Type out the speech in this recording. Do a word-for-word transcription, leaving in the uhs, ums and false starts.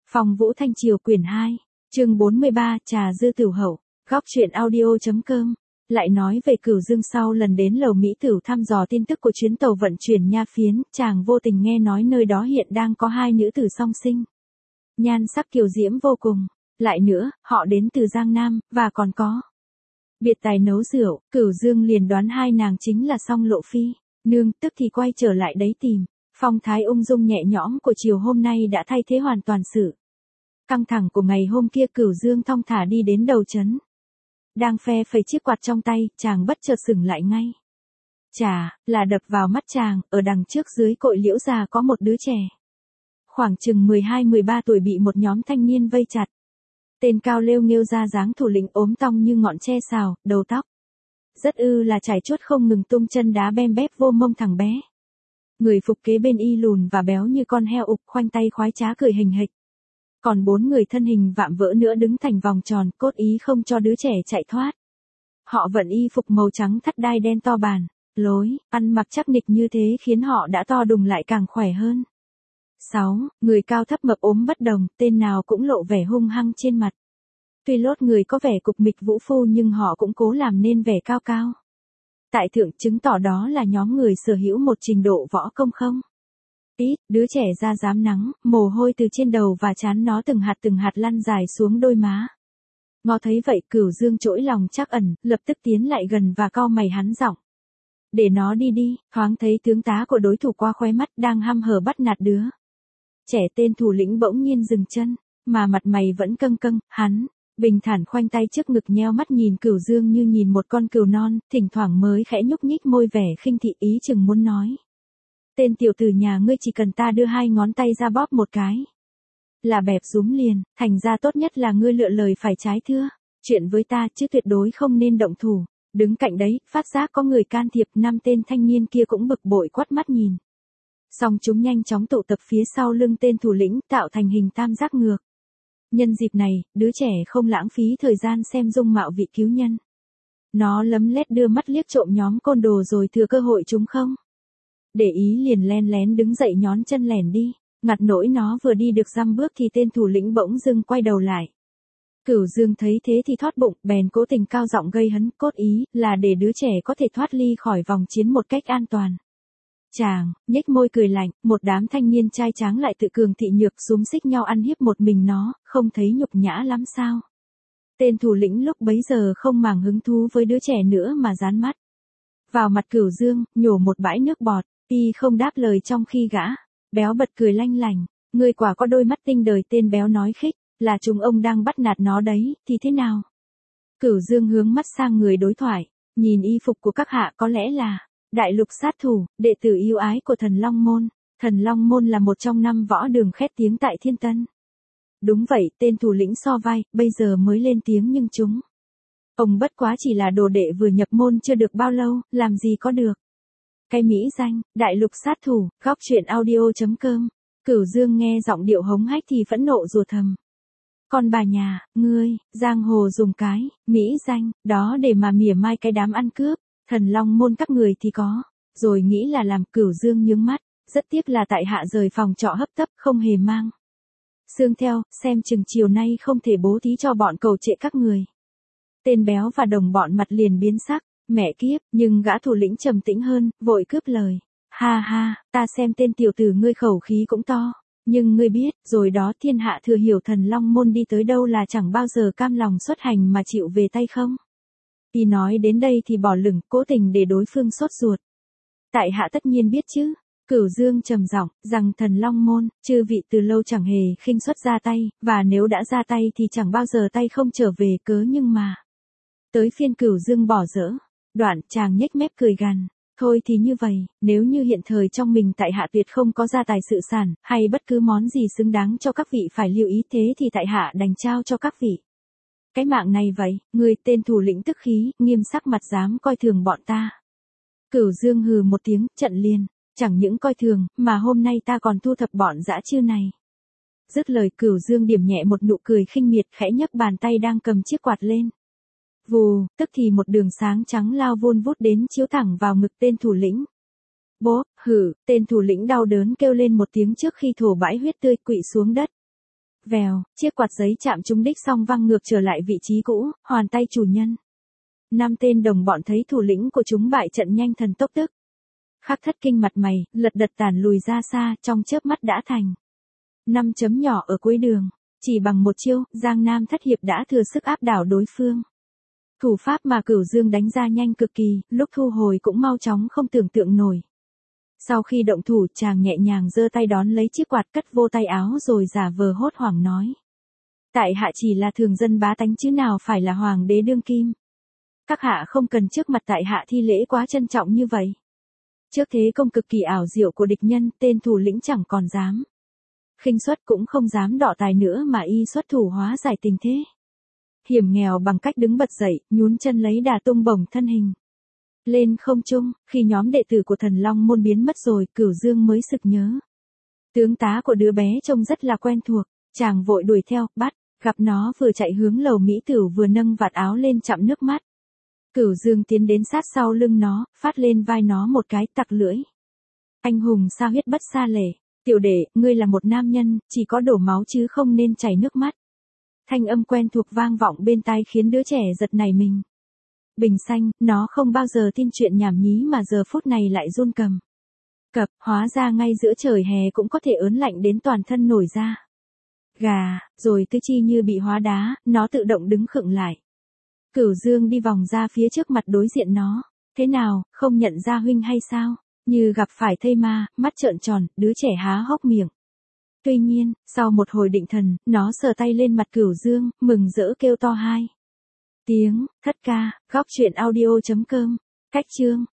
Phong Vũ Thanh Triều quyển hai, chương bốn mươi ba, trà dư tửu hậu, góc truyện audio.com. Lại nói về Cửu Dương sau lần đến lầu Mỹ Tửu thăm dò tin tức của chuyến tàu vận chuyển nha phiến, chàng vô tình nghe nói nơi đó hiện đang có hai nữ tử song sinh. Nhan sắc kiều diễm vô cùng, lại nữa, họ đến từ Giang Nam, và còn có biệt tài nấu rượu. Cửu Dương liền đoán hai nàng chính là Song Lộ Phi, nương, tức thì quay trở lại đấy tìm. Phong thái ung dung nhẹ nhõm của chiều hôm nay đã thay thế hoàn toàn sự căng thẳng của ngày hôm kia. Cửu Dương thong thả đi đến đầu trấn. Đang phe phẩy chiếc quạt trong tay, chàng bất chợt dừng lại ngay. Chà, là đập vào mắt chàng, ở đằng trước dưới cội liễu già có một đứa trẻ. Khoảng chừng mười hai mười ba tuổi bị một nhóm thanh niên vây chặt. Tên cao lêu nghêu ra dáng thủ lĩnh ốm tong như ngọn tre xào, đầu tóc rất ư là trải chuốt không ngừng tung chân đá bem bép vô mông thằng bé. Người phục kế bên y lùn và béo như con heo ục, khoanh tay khoái trá cười hình hịch. Còn bốn người thân hình vạm vỡ nữa đứng thành vòng tròn, cốt ý không cho đứa trẻ chạy thoát. Họ vận y phục màu trắng thắt đai đen to bản, lối, ăn mặc chắc nịch như thế khiến họ đã to đùng lại càng khỏe hơn. Sáu, người cao thấp mập ốm bất đồng, tên nào cũng lộ vẻ hung hăng trên mặt. Tuy lốt người có vẻ cục mịch vũ phu nhưng họ cũng cố làm nên vẻ cao cao. Tại thượng chứng tỏ đó là nhóm người sở hữu một trình độ võ công không ít. Đứa trẻ da rám nắng, mồ hôi từ trên đầu và trán nó từng hạt từng hạt lăn dài xuống đôi má. Ngó thấy vậy, Cửu Dương trỗi lòng trắc ẩn, lập tức tiến lại gần và cau mày hắn giọng. Để nó đi đi. Thoáng thấy tướng tá của đối thủ qua khóe mắt đang hăm hở bắt nạt đứa trẻ. Tên thủ lĩnh bỗng nhiên dừng chân, mà mặt mày vẫn căng căng. Hắn bình thản khoanh tay trước ngực, nheo mắt nhìn Cửu Dương như nhìn một con cừu non, thỉnh thoảng mới khẽ nhúc nhích môi vẻ khinh thị, ý chừng muốn nói. Tên tiểu tử nhà ngươi chỉ cần ta đưa hai ngón tay ra bóp một cái là bẹp rúm liền, thành ra tốt nhất là ngươi lựa lời phải trái thưa chuyện với ta, chứ tuyệt đối không nên động thủ. Đứng cạnh đấy, phát giác có người can thiệp, năm tên thanh niên kia cũng bực bội quắt mắt nhìn. Song chúng nhanh chóng tụ tập phía sau lưng tên thủ lĩnh, tạo thành hình tam giác ngược. Nhân dịp này, đứa trẻ không lãng phí thời gian xem dung mạo vị cứu nhân. Nó lấm lét đưa mắt liếc trộm nhóm côn đồ rồi thừa cơ hội chúng không để ý liền len lén đứng dậy nhón chân lẻn đi. Ngặt nỗi nó vừa đi được dăm bước thì tên thủ lĩnh bỗng dưng quay đầu lại. Cửu Dương thấy thế thì thoát bụng, bèn cố tình cao giọng gây hấn, cốt ý là để đứa trẻ có thể thoát ly khỏi vòng chiến một cách an toàn. Chàng nhếch môi cười lạnh, một đám thanh niên trai tráng lại tự cường thị nhược xúm xích nhau ăn hiếp một mình nó, không thấy nhục nhã lắm sao? Tên thủ lĩnh lúc bấy giờ không màng hứng thú với đứa trẻ nữa mà dán mắt vào mặt Cửu Dương, nhổ một bãi nước bọt. Y không đáp lời, trong khi gã béo bật cười lanh lành. Ngươi quả có đôi mắt tinh đời. Tên béo nói khích, là chúng ông đang bắt nạt nó đấy, thì thế nào? Cửu Dương hướng mắt sang người đối thoại, nhìn y phục của các hạ, có lẽ là đại lục sát thủ, đệ tử yêu ái của Thần Long Môn. Thần Long Môn là một trong năm võ đường khét tiếng tại Thiên Tân. Đúng vậy, tên thủ lĩnh so vai, bây giờ mới lên tiếng nhưng chúng ông bất quá chỉ là đồ đệ vừa nhập môn chưa được bao lâu, làm gì có được cái mỹ danh đại lục sát thủ. Góc truyện audio.com. Cửu Dương nghe giọng điệu hống hách thì phẫn nộ rủa thầm. Con bà nhà, ngươi, giang hồ dùng cái mỹ danh đó để mà mỉa mai cái đám ăn cướp Thần Long Môn các người thì có rồi nghĩ là làm. Cửu Dương nhướng mắt, rất tiếc là tại hạ rời phòng trọ hấp tấp, không hề mang xương theo, xem chừng chiều nay không thể bố thí cho bọn cầu trệ các người. Tên béo và đồng bọn mặt liền biến sắc. Mẹ kiếp, nhưng gã thủ lĩnh trầm tĩnh hơn, vội cướp lời. Ha ha, ta xem tên tiểu tử ngươi khẩu khí cũng to, nhưng ngươi biết rồi đó, thiên hạ thừa hiểu Thần Long Môn đi tới đâu là chẳng bao giờ cam lòng xuất hành mà chịu về tay không. Y nói đến đây thì bỏ lửng, cố tình để đối phương sốt ruột. Tại hạ tất nhiên biết chứ. Cửu Dương trầm giọng, rằng Thần Long Môn, chư vị từ lâu chẳng hề khinh suất ra tay, và nếu đã ra tay thì chẳng bao giờ tay không trở về. Cớ nhưng mà tới phiên Cửu Dương bỏ dỡ. Đoạn chàng nhếch mép cười gằn. Thôi thì như vậy, nếu như hiện thời trong mình tại hạ tuyệt không có gia tài sự sản, hay bất cứ món gì xứng đáng cho các vị phải lưu ý, thế thì tại hạ đành trao cho các vị cái mạng này vậy. Người tên thủ lĩnh tức khí, nghiêm sắc mặt, dám coi thường bọn ta. Cửu Dương hừ một tiếng, trận liền. Chẳng những coi thường, mà hôm nay ta còn thu thập bọn dã chư này. Dứt lời, Cửu Dương điểm nhẹ một nụ cười khinh miệt, khẽ nhấc bàn tay đang cầm chiếc quạt lên. Vù, tức thì một đường sáng trắng lao vun vút đến chiếu thẳng vào ngực tên thủ lĩnh. Bố, hử, tên thủ lĩnh đau đớn kêu lên một tiếng trước khi thổ bãi huyết tươi, quỵ xuống đất. Vèo, chiếc quạt giấy chạm trúng đích xong văng ngược trở lại vị trí cũ, hoàn tay chủ nhân. Năm tên đồng bọn thấy thủ lĩnh của chúng bại trận nhanh thần tốc tức. Khắc Thất Kinh mặt mày, lật đật tản lùi ra xa, trong chớp mắt đã thành năm chấm nhỏ ở cuối đường. Chỉ bằng một chiêu, Giang Nam Thất Hiệp đã thừa sức áp đảo đối phương. Thủ pháp mà Cửu Dương đánh ra nhanh cực kỳ, lúc thu hồi cũng mau chóng không tưởng tượng nổi. Sau khi động thủ, chàng nhẹ nhàng giơ tay đón lấy chiếc quạt cất vô tay áo rồi giả vờ hốt hoảng nói. Tại hạ chỉ là thường dân bá tánh chứ nào phải là hoàng đế đương kim. Các hạ không cần trước mặt tại hạ thi lễ quá trân trọng như vậy. Trước thế công cực kỳ ảo diệu của địch nhân, tên thủ lĩnh chẳng còn dám khinh suất cũng không dám đọ tài nữa mà y xuất thủ hóa giải tình thế. Hiểm nghèo bằng cách đứng bật dậy, nhún chân lấy đà tung bổng thân hình lên không trung. Khi nhóm đệ tử của Thần Long môn biến mất rồi, Cửu Dương mới sực nhớ. Tướng tá của đứa bé trông rất là quen thuộc, chàng vội đuổi theo, bắt, gặp nó vừa chạy hướng lầu mỹ tửu vừa nâng vạt áo lên chặm nước mắt. Cửu Dương tiến đến sát sau lưng nó, phát lên vai nó một cái tặc lưỡi. Anh hùng sa huyết bất sa lệ, tiểu đệ, ngươi là một nam nhân, chỉ có đổ máu chứ không nên chảy nước mắt. Thanh âm quen thuộc vang vọng bên tai khiến đứa trẻ giật nảy mình. Bình xanh, nó không bao giờ tin chuyện nhảm nhí mà giờ phút này lại run cầm cập, hóa ra ngay giữa trời hè cũng có thể ớn lạnh đến toàn thân nổi da gà, rồi tư chi như bị hóa đá, nó tự động đứng khựng lại. Cửu Dương đi vòng ra phía trước mặt đối diện nó. Thế nào, không nhận ra huynh hay sao? Như gặp phải thây ma, mắt trợn tròn, đứa trẻ há hốc miệng. Tuy nhiên, sau một hồi định thần, nó sờ tay lên mặt Cửu Dương, mừng rỡ kêu to hai tiếng. Thất ca, góc truyện audio chấm com. Cách chương.